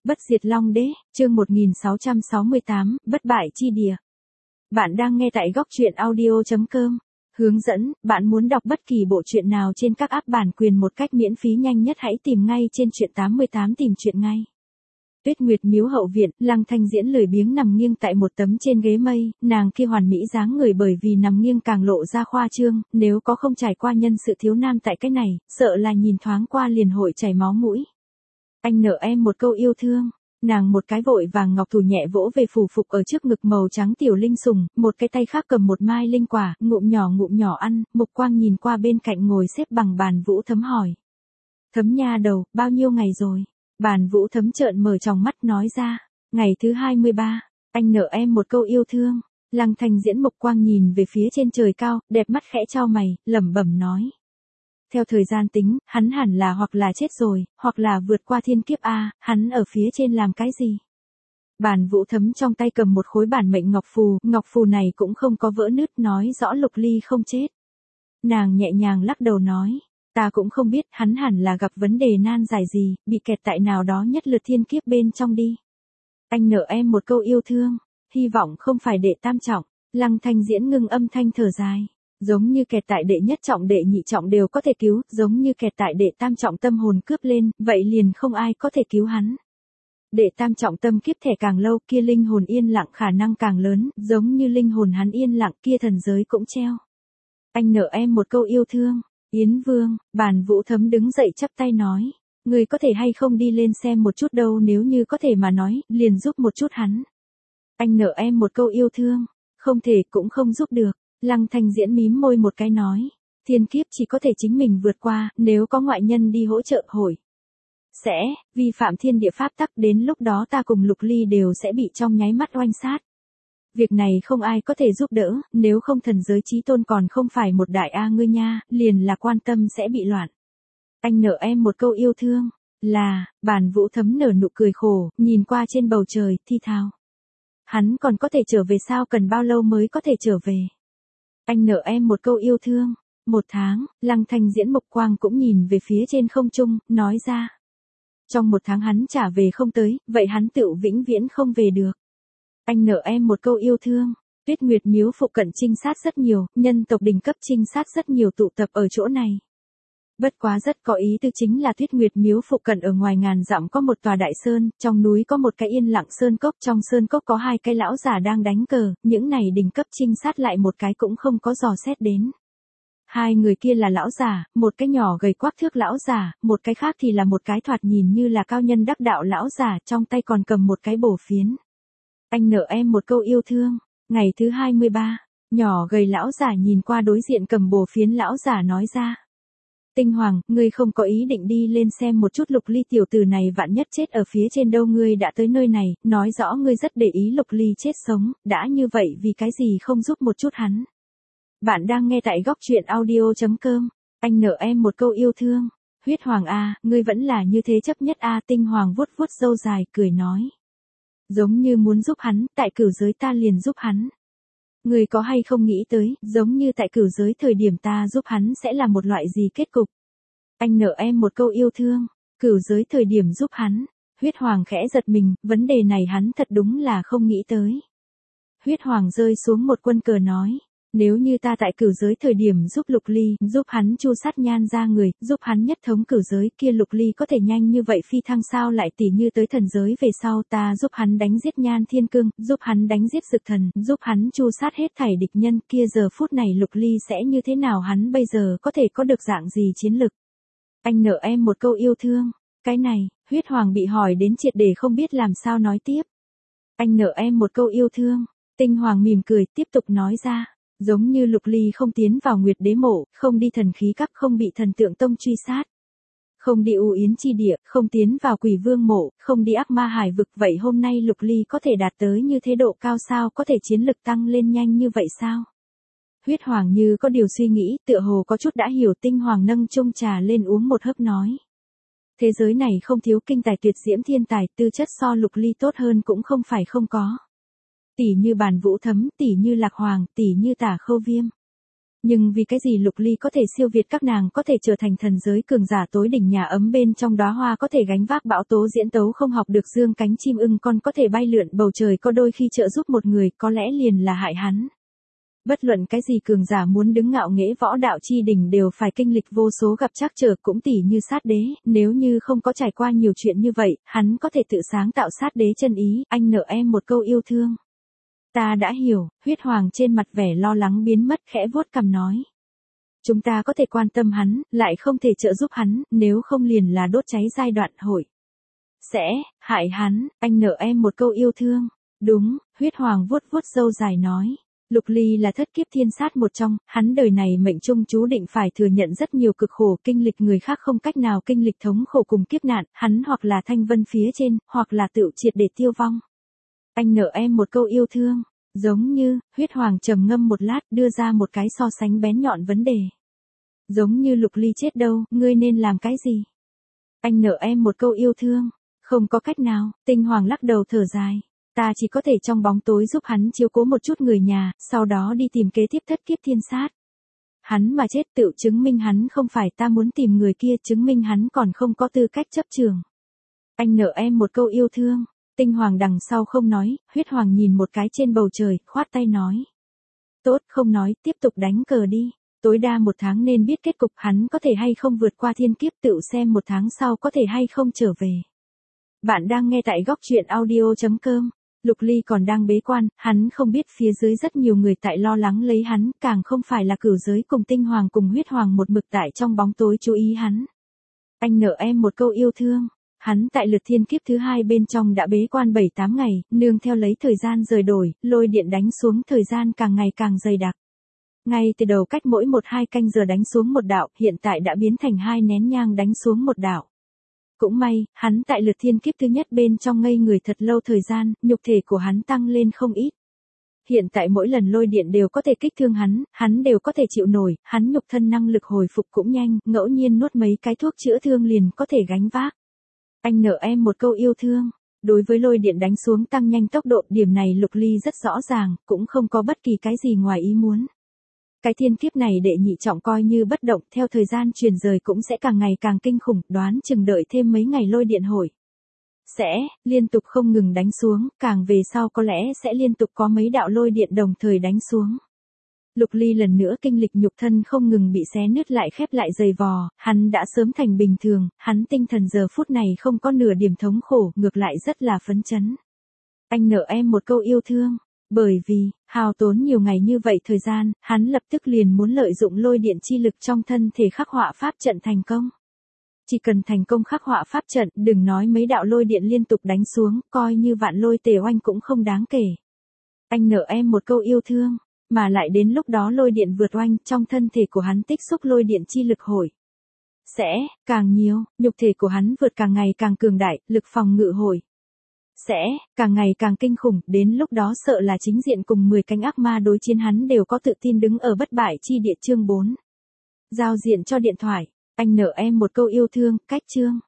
Bất diệt Long Đế, chương 1668, bất bại chi địa. Bạn đang nghe tại góc truyện audio.com. Hướng dẫn, bạn muốn đọc bất kỳ bộ truyện nào trên các app bản quyền một cách miễn phí nhanh nhất hãy tìm ngay trên truyện 88 tìm truyện ngay. Tuyết Nguyệt miếu hậu viện, Lăng Thanh Diễn lười biếng nằm nghiêng tại một tấm trên ghế mây, nàng kia hoàn mỹ dáng người bởi vì nằm nghiêng càng lộ ra khoa trương, nếu có không trải qua nhân sự thiếu nam tại cái này, sợ là nhìn thoáng qua liền hội chảy máu mũi. Anh nợ em một câu yêu thương. Nàng một cái vội vàng ngọc thủ nhẹ vỗ về phủ phục ở trước ngực màu trắng tiểu linh sùng, một cái tay khác cầm một mai linh quả, ngụm nhỏ ăn, mục quang nhìn qua bên cạnh ngồi xếp bằng Bàn Vũ Thấm hỏi. Thấm nha đầu, bao nhiêu ngày rồi? Bàn Vũ Thấm trợn mở tròng mắt nói ra, ngày thứ 23, anh nợ em một câu yêu thương. Lăng Thanh Diễn mục quang nhìn về phía trên trời cao, đẹp mắt khẽ chau mày, lẩm bẩm nói. Theo thời gian tính, hắn hẳn là hoặc là chết rồi, hoặc là vượt qua thiên kiếp a, hắn ở phía trên làm cái gì? Bàn Vũ Thấm trong tay cầm một khối bản mệnh ngọc phù này cũng không có vỡ nứt nói rõ Lục Ly không chết. Nàng nhẹ nhàng lắc đầu nói, ta cũng không biết hắn hẳn là gặp vấn đề nan giải gì, bị kẹt tại nào đó nhất lượt thiên kiếp bên trong đi. Anh nợ em một câu yêu thương, hy vọng không phải đệ tam trọng. Lăng Thanh Diễn ngưng âm thanh thở dài. Giống như kẹt tại đệ nhất trọng đệ nhị trọng đều có thể cứu, giống như kẹt tại đệ tam trọng tâm hồn cướp lên, vậy liền không ai có thể cứu hắn. Đệ tam trọng tâm kiếp thẻ càng lâu kia linh hồn yên lặng khả năng càng lớn, giống như linh hồn hắn yên lặng kia thần giới cũng treo. Anh nợ em một câu yêu thương. Yến Vương, Bàn Vũ Thấm đứng dậy chắp tay nói, người có thể hay không đi lên xem một chút đâu, nếu như có thể mà nói, liền giúp một chút hắn. Anh nợ em một câu yêu thương, không thể cũng không giúp được. Lăng Thanh Diễn mím môi một cái nói, thiên kiếp chỉ có thể chính mình vượt qua, nếu có ngoại nhân đi hỗ trợ hội sẽ vi phạm thiên địa pháp tắc, đến lúc đó ta cùng Lục Ly đều sẽ bị trong nháy mắt oanh sát. Việc này không ai có thể giúp đỡ, nếu không thần giới chí tôn còn không phải một đại a ngươi nha, liền là quan tâm sẽ bị loạn. Anh nợ em một câu yêu thương, là, Bàn Vũ Thấm nở nụ cười khổ, nhìn qua trên bầu trời, thi thào. Hắn còn có thể trở về sao, cần bao lâu mới có thể trở về? Anh nợ em một câu yêu thương. 1 tháng, Lăng Thanh Diễn mục quang cũng nhìn về phía trên không trung, nói ra. Trong 1 tháng hắn trả về không tới, vậy hắn tựu vĩnh viễn không về được. Anh nợ em một câu yêu thương. Tuyết Nguyệt miếu phụ cận trinh sát rất nhiều, nhân tộc đỉnh cấp trinh sát rất nhiều tụ tập ở chỗ này. Bất quá rất có ý tư chính là Tuyết Nguyệt miếu phụ cận ở ngoài ngàn dặm có một tòa đại sơn, trong núi có một cái yên lặng sơn cốc, trong sơn cốc có 2 cái lão giả đang đánh cờ, những này đỉnh cấp trinh sát lại một cái cũng không có dò xét đến. 2 người kia là lão giả, một cái nhỏ gầy quắc thước lão giả, một cái khác thì là một cái thoạt nhìn như là cao nhân đắc đạo lão giả, trong tay còn cầm một cái bổ phiến. Anh nợ em một câu yêu thương. Ngày thứ 23, nhỏ gầy lão giả nhìn qua đối diện cầm bổ phiến lão giả nói ra. Tinh Hoàng, ngươi không có ý định đi lên xem một chút Lục Ly tiểu tử này vạn nhất chết ở phía trên đâu, ngươi đã tới nơi này, nói rõ ngươi rất để ý Lục Ly chết sống, đã như vậy vì cái gì không giúp một chút hắn. Bạn đang nghe tại góc truyện audio.com, anh nợ em một câu yêu thương. Huyết Hoàng a, ngươi vẫn là như thế chấp nhất a. Tinh Hoàng vuốt vuốt râu dài, cười nói. Giống như muốn giúp hắn, tại cửu giới ta liền giúp hắn. Người có hay không nghĩ tới, giống như tại cửu giới thời điểm ta giúp hắn sẽ là một loại gì kết cục? Anh nợ em một câu yêu thương, cửu giới thời điểm giúp hắn. Huyết Hoàng khẽ giật mình, vấn đề này hắn thật đúng là không nghĩ tới. Huyết Hoàng rơi xuống một quân cờ nói, nếu như ta tại cửu giới thời điểm giúp Lục Ly, giúp hắn chu sát Nhan ra người, giúp hắn nhất thống cửu giới, kia Lục Ly có thể nhanh như vậy phi thăng sao, lại tỉ như tới thần giới về sau ta giúp hắn đánh giết Nhan Thiên Cương, giúp hắn đánh giết Dực Thần, giúp hắn chu sát hết thảy địch nhân, kia giờ phút này Lục Ly sẽ như thế nào, hắn bây giờ có thể có được dạng gì chiến lực? Anh nợ em một câu yêu thương. Cái này, Huyết Hoàng bị hỏi đến triệt để không biết làm sao nói tiếp. Anh nợ em một câu yêu thương. Tinh Hoàng mỉm cười tiếp tục nói ra. Giống như Lục Ly không tiến vào Nguyệt Đế mộ, không đi thần khí các, không bị thần tượng tông truy sát. Không đi U Yến chi địa, không tiến vào Quỷ Vương mộ, không đi ác ma hải vực, vậy hôm nay Lục Ly có thể đạt tới như thế độ cao sao, có thể chiến lực tăng lên nhanh như vậy sao? Huyết Hoàng như có điều suy nghĩ, tựa hồ có chút đã hiểu. Tinh Hoàng nâng chung trà lên uống một hớp nói. Thế giới này không thiếu kinh tài tuyệt diễm thiên tài, tư chất so Lục Ly tốt hơn cũng không phải không có. Tỷ như Bàn Vũ Thấm, tỷ như Lạc Hoàng, tỷ như Tả Khâu Viêm. Nhưng vì cái gì Lục Ly có thể siêu việt các nàng, có thể trở thành thần giới cường giả tối đỉnh, nhà ấm bên trong đóa hoa có thể gánh vác bão tố, diễn tấu không học được dương cánh chim ưng con có thể bay lượn bầu trời, có đôi khi trợ giúp một người, có lẽ liền là hại hắn. Bất luận cái gì cường giả muốn đứng ngạo nghễ võ đạo chi đỉnh đều phải kinh lịch vô số gặp trắc trở, cũng tỉ như sát đế, nếu như không có trải qua nhiều chuyện như vậy, hắn có thể tự sáng tạo sát đế chân ý, anh nợ em một câu yêu thương. Ta đã hiểu, huyết hoàng trên mặt vẻ lo lắng biến mất, khẽ vuốt cằm nói. Chúng ta có thể quan tâm hắn, lại không thể trợ giúp hắn, nếu không liền là đốt cháy giai đoạn hội. Sẽ, hại hắn, anh nợ em một câu yêu thương. Đúng, huyết hoàng vuốt vuốt râu dài nói. Lục Ly là thất kiếp thiên sát một trong, hắn đời này mệnh trung chú định phải thừa nhận rất nhiều cực khổ, kinh lịch người khác không cách nào kinh lịch thống khổ cùng kiếp nạn, hắn hoặc là thanh vân phía trên, hoặc là tự triệt để tiêu vong. Anh nợ em một câu yêu thương. Giống như, huyết hoàng trầm ngâm một lát, đưa ra một cái so sánh bén nhọn vấn đề. Giống như Lục Ly chết đâu, ngươi nên làm cái gì? Anh nợ em một câu yêu thương. Không có cách nào, tinh hoàng lắc đầu thở dài. Ta chỉ có thể trong bóng tối giúp hắn chiếu cố một chút người nhà, sau đó đi tìm kế tiếp thất kiếp thiên sát. Hắn mà chết tự chứng minh hắn không phải ta muốn tìm người kia, chứng minh hắn còn không có tư cách chấp trường. Anh nợ em một câu yêu thương. Tinh hoàng đằng sau không nói, huyết hoàng nhìn một cái trên bầu trời, khoát tay nói. Tốt, không nói, tiếp tục đánh cờ đi. Tối đa 1 tháng nên biết kết cục, hắn có thể hay không vượt qua thiên kiếp, tự xem 1 tháng sau có thể hay không trở về. Bạn đang nghe tại góc truyện audio.com. Lục Ly còn đang bế quan, hắn không biết phía dưới rất nhiều người tại lo lắng lấy hắn, càng không phải là cửu giới cùng tinh hoàng cùng huyết hoàng một mực tại trong bóng tối chú ý hắn. Anh nợ em một câu yêu thương. Hắn tại lượt thiên kiếp thứ 2 bên trong đã bế quan 7-8 ngày, nương theo lấy thời gian rời đổi, lôi điện đánh xuống, thời gian càng ngày càng dày đặc. Ngay từ đầu cách mỗi 1-2 canh giờ đánh xuống một đạo, hiện tại đã biến thành 2 nén nhang đánh xuống một đạo. Cũng may, hắn tại lượt thiên kiếp thứ nhất bên trong ngây người thật lâu thời gian, nhục thể của hắn tăng lên không ít. Hiện tại mỗi lần lôi điện đều có thể kích thương hắn đều có thể chịu nổi, hắn nhục thân năng lực hồi phục cũng nhanh, ngẫu nhiên nuốt mấy cái thuốc chữa thương liền có thể gánh vác. Anh nợ em một câu yêu thương. Đối với lôi điện đánh xuống tăng nhanh tốc độ, điểm này Lục Ly rất rõ ràng, cũng không có bất kỳ cái gì ngoài ý muốn. Cái thiên kiếp này đệ nhị trọng coi như bất động, theo thời gian truyền rời cũng sẽ càng ngày càng kinh khủng, đoán chừng đợi thêm mấy ngày lôi điện hội. Sẽ, liên tục không ngừng đánh xuống, càng về sau có lẽ sẽ liên tục có mấy đạo lôi điện đồng thời đánh xuống. Lục Ly lần nữa kinh lịch nhục thân không ngừng bị xé nứt lại khép lại dày vò, hắn đã sớm thành bình thường, hắn tinh thần giờ phút này không có nửa điểm thống khổ, ngược lại rất là phấn chấn. Anh nợ em một câu yêu thương, bởi vì, hao tốn nhiều ngày như vậy thời gian, hắn lập tức liền muốn lợi dụng lôi điện chi lực trong thân thể khắc họa pháp trận thành công. Chỉ cần thành công khắc họa pháp trận, đừng nói mấy đạo lôi điện liên tục đánh xuống, coi như vạn lôi tề oanh cũng không đáng kể. Anh nợ em một câu yêu thương. Mà lại đến lúc đó lôi điện vượt oanh, trong thân thể của hắn tích xúc lôi điện chi lực hội. Sẽ, càng nhiều, nhục thể của hắn vượt càng ngày càng cường đại, lực phòng ngự hội. Sẽ, càng ngày càng kinh khủng, đến lúc đó sợ là chính diện cùng 10 cánh ác ma đối chiến hắn đều có tự tin đứng ở bất bại chi địa chương 4. Giao diện cho điện thoại, anh nợ em một câu yêu thương, cách chương.